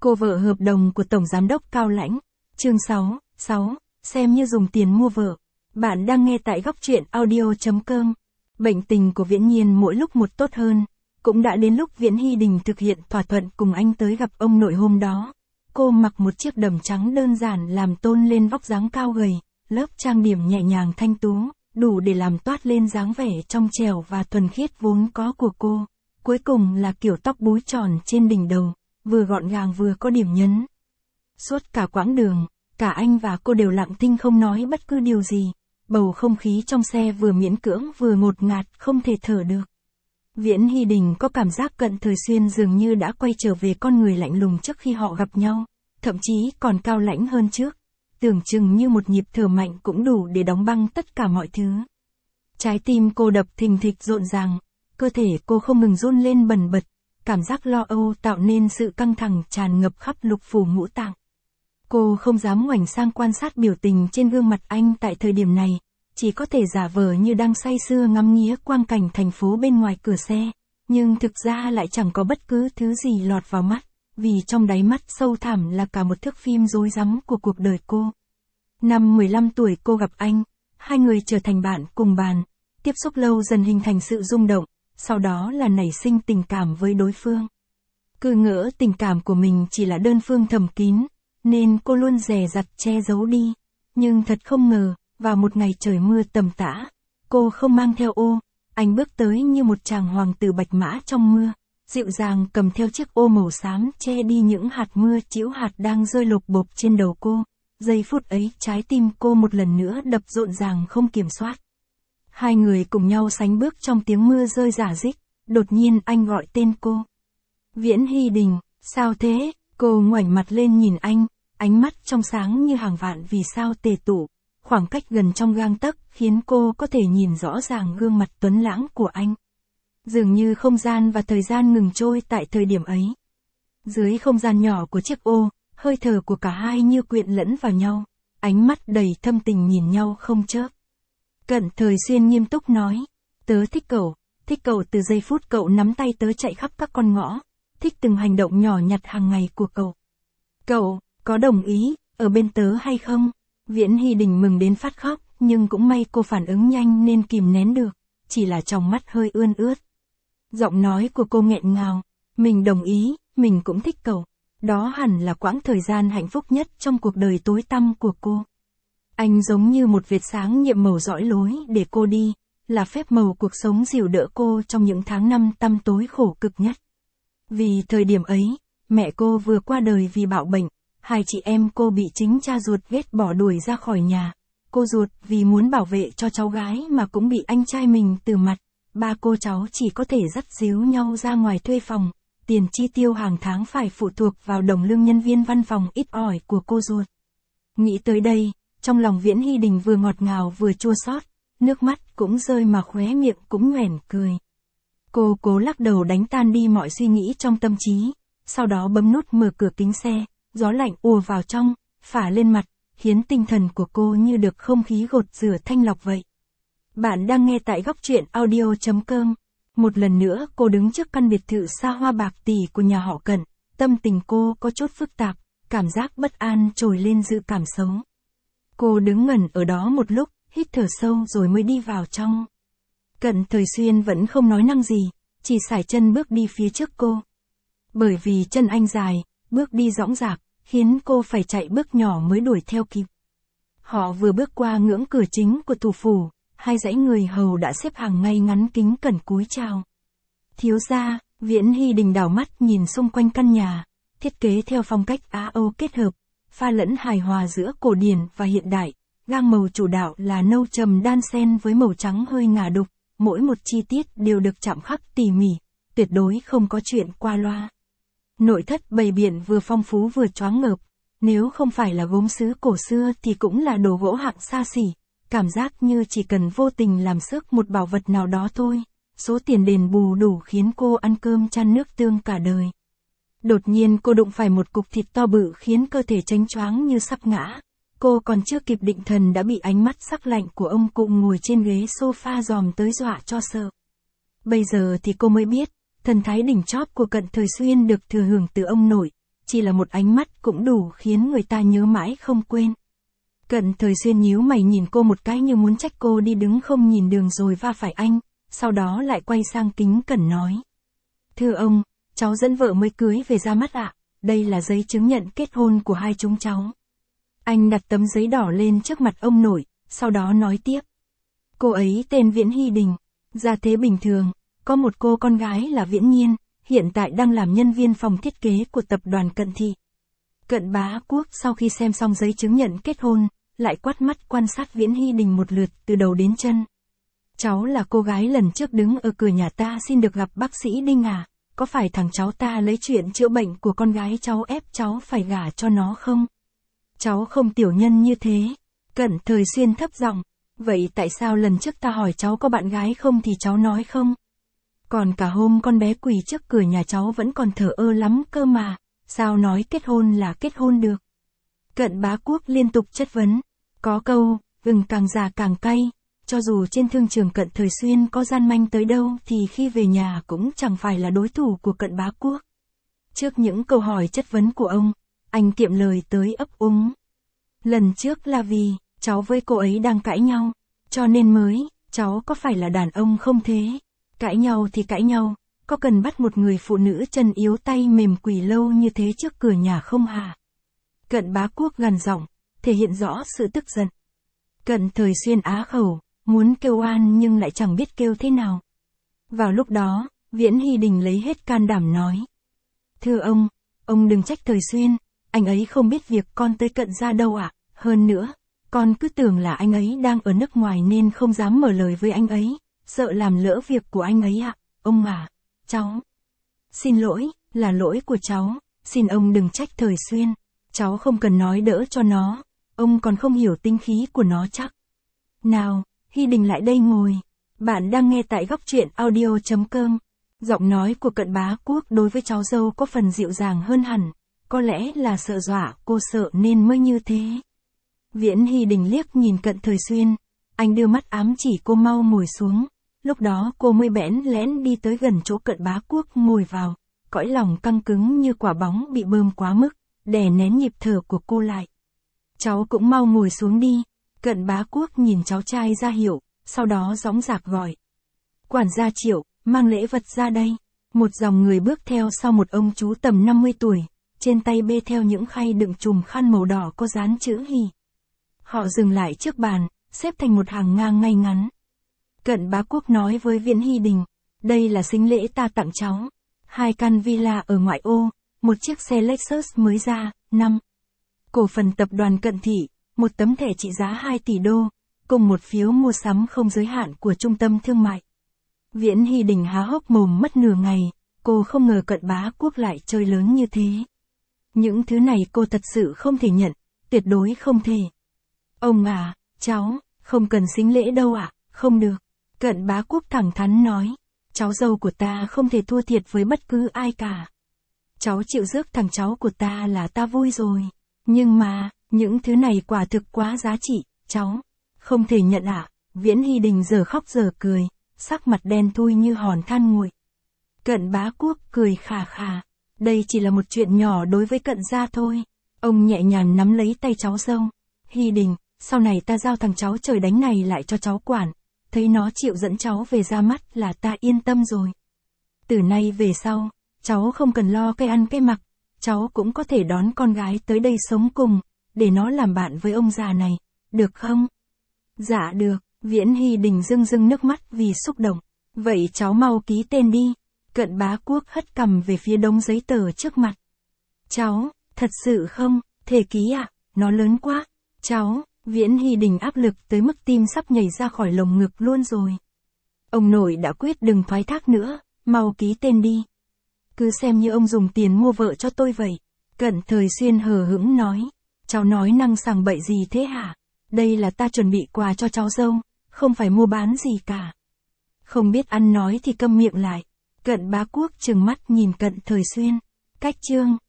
Cô vợ hợp đồng của Tổng Giám đốc Cao Lãnh. Chương 6, xem như dùng tiền mua vợ. Bạn đang nghe tại góc truyện audio.com. Bệnh tình của Viễn Nhiên mỗi lúc một tốt hơn. Cũng đã đến lúc Viễn Hy Đình thực hiện thỏa thuận cùng anh tới gặp ông nội hôm đó. Cô mặc một chiếc đầm trắng đơn giản làm tôn lên vóc dáng cao gầy, lớp trang điểm nhẹ nhàng thanh tú, đủ để làm toát lên dáng vẻ trong trẻo và thuần khiết vốn có của cô. Cuối cùng là kiểu tóc búi tròn trên đỉnh đầu, vừa gọn gàng vừa có điểm nhấn. Suốt cả quãng đường, cả anh và cô đều lặng thinh không nói bất cứ điều gì. Bầu không khí trong xe vừa miễn cưỡng vừa ngột ngạt không thể thở được. Viễn Hy Đình có cảm giác Cận Thời Xuyên dường như đã quay trở về con người lạnh lùng trước khi họ gặp nhau, thậm chí còn cao lãnh hơn trước. Tưởng chừng như một nhịp thở mạnh cũng đủ để đóng băng tất cả mọi thứ. Trái tim cô đập thình thịch rộn ràng, cơ thể cô không ngừng run lên bần bật, cảm giác lo âu tạo nên sự căng thẳng tràn ngập khắp lục phủ ngũ tạng. Cô không dám ngoảnh sang quan sát biểu tình trên gương mặt anh tại thời điểm này, chỉ có thể giả vờ như đang say sưa ngắm nghía quang cảnh thành phố bên ngoài cửa xe, nhưng thực ra lại chẳng có bất cứ thứ gì lọt vào mắt, vì trong đáy mắt sâu thẳm là cả một thước phim rối rắm của cuộc đời cô. Năm 15 tuổi cô gặp anh, hai người trở thành bạn cùng bàn, tiếp xúc lâu dần hình thành sự rung động, sau đó là nảy sinh tình cảm với đối phương. Cứ ngỡ tình cảm của mình chỉ là đơn phương thầm kín, nên cô luôn dè dặt che giấu đi, nhưng thật không ngờ, vào một ngày trời mưa tầm tã, cô không mang theo ô, anh bước tới như một chàng hoàng tử bạch mã trong mưa, dịu dàng cầm theo chiếc ô màu xám che đi những hạt mưa trĩu hạt đang rơi lộp bộp trên đầu cô. Giây phút ấy trái tim cô một lần nữa đập rộn ràng không kiểm soát. Hai người cùng nhau sánh bước trong tiếng mưa rơi rả rích, đột nhiên anh gọi tên cô. Viễn Hy Đình, sao thế? Cô ngoảnh mặt lên nhìn anh, ánh mắt trong sáng như hàng vạn vì sao tề tụ, khoảng cách gần trong gang tấc khiến cô có thể nhìn rõ ràng gương mặt tuấn lãng của anh. Dường như không gian và thời gian ngừng trôi tại thời điểm ấy. Dưới không gian nhỏ của chiếc ô, hơi thở của cả hai như quyện lẫn vào nhau, ánh mắt đầy thâm tình nhìn nhau không chớp. Cận Thời Xuyên nghiêm túc nói, tớ thích cậu từ giây phút cậu nắm tay tớ chạy khắp các con ngõ, thích từng hành động nhỏ nhặt hàng ngày của cậu. Cậu, có đồng ý, ở bên tớ hay không? Viễn Hy Đình mừng đến phát khóc, nhưng cũng may cô phản ứng nhanh nên kìm nén được, chỉ là trong mắt hơi ươn ướt. Giọng nói của cô nghẹn ngào, mình đồng ý, mình cũng thích cậu. Đó hẳn là quãng thời gian hạnh phúc nhất trong cuộc đời tối tăm của cô. Anh giống như một vệt sáng nhiệm màu dõi lối để cô đi, là phép màu cuộc sống dìu đỡ cô trong những tháng năm tăm tối khổ cực nhất. Vì thời điểm ấy, mẹ cô vừa qua đời vì bạo bệnh, hai chị em cô bị chính cha ruột ghét bỏ đuổi ra khỏi nhà. Cô ruột vì muốn bảo vệ cho cháu gái mà cũng bị anh trai mình từ mặt. Ba cô cháu chỉ có thể dắt díu nhau ra ngoài thuê phòng. Tiền chi tiêu hàng tháng phải phụ thuộc vào đồng lương nhân viên văn phòng ít ỏi của cô ruột. Nghĩ tới đây, trong lòng Viễn Hy Đình vừa ngọt ngào vừa chua xót, nước mắt cũng rơi mà khóe miệng cũng nhoẻn cười. Cô cố lắc đầu đánh tan đi mọi suy nghĩ trong tâm trí, sau đó bấm nút mở cửa kính xe, gió lạnh ùa vào trong, phả lên mặt, khiến tinh thần của cô như được không khí gột rửa thanh lọc vậy. Bạn đang nghe tại góc truyện audio.com. Một lần nữa cô đứng trước căn biệt thự xa hoa bạc tỷ của nhà họ Cận, tâm tình cô có chút phức tạp, cảm giác bất an trồi lên dự cảm xấu. Cô đứng ngẩn ở đó một lúc, hít thở sâu rồi mới đi vào trong. Cận Thời Xuyên vẫn không nói năng gì, chỉ sải chân bước đi phía trước cô. Bởi vì chân anh dài, bước đi dõng dạc, khiến cô phải chạy bước nhỏ mới đuổi theo kịp. Họ vừa bước qua ngưỡng cửa chính của thủ phủ, hai dãy người hầu đã xếp hàng ngay ngắn kính cẩn cúi chào. Thiếu gia, Viễn Hy Đình đảo mắt nhìn xung quanh căn nhà, thiết kế theo phong cách Á Âu kết hợp, pha lẫn hài hòa giữa cổ điển và hiện đại, gam màu chủ đạo là nâu trầm đan xen với màu trắng hơi ngả đục, mỗi một chi tiết đều được chạm khắc tỉ mỉ, tuyệt đối không có chuyện qua loa. Nội thất bày biện vừa phong phú vừa choáng ngợp, nếu không phải là gốm sứ cổ xưa thì cũng là đồ gỗ hạng xa xỉ. Cảm giác như chỉ cần vô tình làm xước một bảo vật nào đó thôi, số tiền đền bù đủ khiến cô ăn cơm chan nước tương cả đời. Đột nhiên cô đụng phải một cục thịt to bự khiến cơ thể chánh choáng như sắp ngã. Cô còn chưa kịp định thần đã bị ánh mắt sắc lạnh của ông cụ ngồi trên ghế sofa dòm tới dọa cho sợ. Bây giờ thì cô mới biết, thần thái đỉnh chóp của Cận Thời Xuyên được thừa hưởng từ ông nội, chỉ là một ánh mắt cũng đủ khiến người ta nhớ mãi không quên. Cận Thời Xuyên nhíu mày nhìn cô một cái như muốn trách cô đi đứng không nhìn đường rồi va phải anh, sau đó lại quay sang kính cẩn nói. Thưa ông, cháu dẫn vợ mới cưới về ra mắt ạ, đây là giấy chứng nhận kết hôn của hai chúng cháu. Anh đặt tấm giấy đỏ lên trước mặt ông nội, sau đó nói tiếp. Cô ấy tên Viễn Hy Đình, gia thế bình thường, có một cô con gái là Viễn Nhiên, hiện tại đang làm nhân viên phòng thiết kế của tập đoàn Cận Thị. Cận Bá Quốc sau khi xem xong giấy chứng nhận kết hôn, lại quát mắt quan sát Viễn Hy Đình một lượt từ đầu đến chân. Cháu là cô gái lần trước đứng ở cửa nhà ta xin được gặp bác sĩ Đinh à, có phải thằng cháu ta lấy chuyện chữa bệnh của con gái cháu ép cháu phải gả cho nó không? Cháu không tiểu nhân như thế. Cận Thời Xuyên thấp giọng, vậy tại sao lần trước ta hỏi cháu có bạn gái không thì cháu nói không? Còn cả hôm con bé quỳ trước cửa nhà cháu vẫn còn thờ ơ lắm cơ mà, sao nói kết hôn là kết hôn được? Cận Bá Quốc liên tục chất vấn, có câu, gừng càng già càng cay, cho dù trên thương trường Cận Thời Xuyên có gian manh tới đâu thì khi về nhà cũng chẳng phải là đối thủ của Cận Bá Quốc. Trước những câu hỏi chất vấn của ông, anh kiệm lời tới ấp úng. Lần trước là vì, cháu với cô ấy đang cãi nhau, cho nên mới, cháu có phải là đàn ông không thế? Cãi nhau thì cãi nhau, có cần bắt một người phụ nữ chân yếu tay mềm quỳ lâu như thế trước cửa nhà không hả? Cận Bá Quốc gằn giọng, thể hiện rõ sự tức giận. Cận Thời Xuyên á khẩu, muốn kêu oan nhưng lại chẳng biết kêu thế nào. Vào lúc đó, Viễn Hy Đình lấy hết can đảm nói. Thưa ông đừng trách Thời Xuyên, anh ấy không biết việc con tới Cận gia đâu ạ, hơn nữa, con cứ tưởng là anh ấy đang ở nước ngoài nên không dám mở lời với anh ấy, sợ làm lỡ việc của anh ấy ạ, ông à, cháu. Xin lỗi, là lỗi của cháu, xin ông đừng trách Thời Xuyên, cháu không cần nói đỡ cho nó, ông còn không hiểu tinh khí của nó chắc. Nào, Hy Đình lại đây ngồi, bạn đang nghe tại Góc Truyện Audio.com. Giọng nói của Cận Bá Quốc đối với cháu dâu có phần dịu dàng hơn hẳn, có lẽ là sợ dọa cô sợ nên mới như thế. Viễn Hy Đình liếc nhìn Cận Thời Xuyên, anh đưa mắt ám chỉ cô mau ngồi xuống, lúc đó cô mới bẽn lẽn đi tới gần chỗ Cận Bá Quốc ngồi vào, cõi lòng căng cứng như quả bóng bị bơm quá mức, đè nén nhịp thở của cô lại. Cháu cũng mau ngồi xuống đi. Cận Bá Quốc nhìn cháu trai ra hiệu, sau đó dõng dạc gọi. Quản gia Triệu, mang lễ vật ra đây. Một dòng người bước theo sau một ông chú tầm 50 tuổi, trên tay bê theo những khay đựng chùm khăn màu đỏ có dán chữ Hy. Họ dừng lại trước bàn, xếp thành một hàng ngang ngay ngắn. Cận Bá Quốc nói với Viễn Hy Đình, đây là sính lễ ta tặng cháu. 2 căn villa ở ngoại ô, một chiếc xe Lexus mới ra, 5. Cổ phần tập đoàn Cận Thị, một tấm thẻ trị giá 2 tỷ đô, cùng một phiếu mua sắm không giới hạn của trung tâm thương mại. Viễn Hy Đình há hốc mồm mất nửa ngày, cô không ngờ Cận Bá Quốc lại chơi lớn như thế. Những thứ này cô thật sự không thể nhận, tuyệt đối không thể. Ông à, cháu, không cần sính lễ đâu ạ, không được. Cận Bá Quốc thẳng thắn nói, cháu dâu của ta không thể thua thiệt với bất cứ ai cả. Cháu chịu rước thằng cháu của ta là ta vui rồi, nhưng mà, những thứ này quả thực quá giá trị, cháu, không thể nhận ạ. Viễn Hy Đình giờ khóc giờ cười, sắc mặt đen thui như hòn than nguội. Cận Bá Quốc cười khà khà, đây chỉ là một chuyện nhỏ đối với Cận gia thôi. Ông nhẹ nhàng nắm lấy tay cháu dâu. Hy Đình, sau này ta giao thằng cháu trời đánh này lại cho cháu quản, thấy nó chịu dẫn cháu về ra mắt là ta yên tâm rồi. Từ nay về sau, cháu không cần lo cái ăn cái mặc, cháu cũng có thể đón con gái tới đây sống cùng, để nó làm bạn với ông già này, được không? Dạ được, Viễn Hy Đình rưng rưng nước mắt vì xúc động. Vậy cháu mau ký tên đi. Cận Bá Quốc hất cằm về phía đống giấy tờ trước mặt. Cháu, thật sự không, thể ký ạ, nó lớn quá. Cháu, Viễn Hy Đình áp lực tới mức tim sắp nhảy ra khỏi lồng ngực luôn rồi. Ông nội đã quyết đừng thoái thác nữa, mau ký tên đi. Cứ xem như ông dùng tiền mua vợ cho tôi vậy. Cận Thời Xuyên hờ hững nói. Cháu nói năng sằng bậy gì thế hả? Đây là ta chuẩn bị quà cho cháu dâu, không phải mua bán gì cả. Không biết ăn nói thì câm miệng lại. Cận Bá Quốc trừng mắt nhìn Cận Thời Xuyên. Cách chương.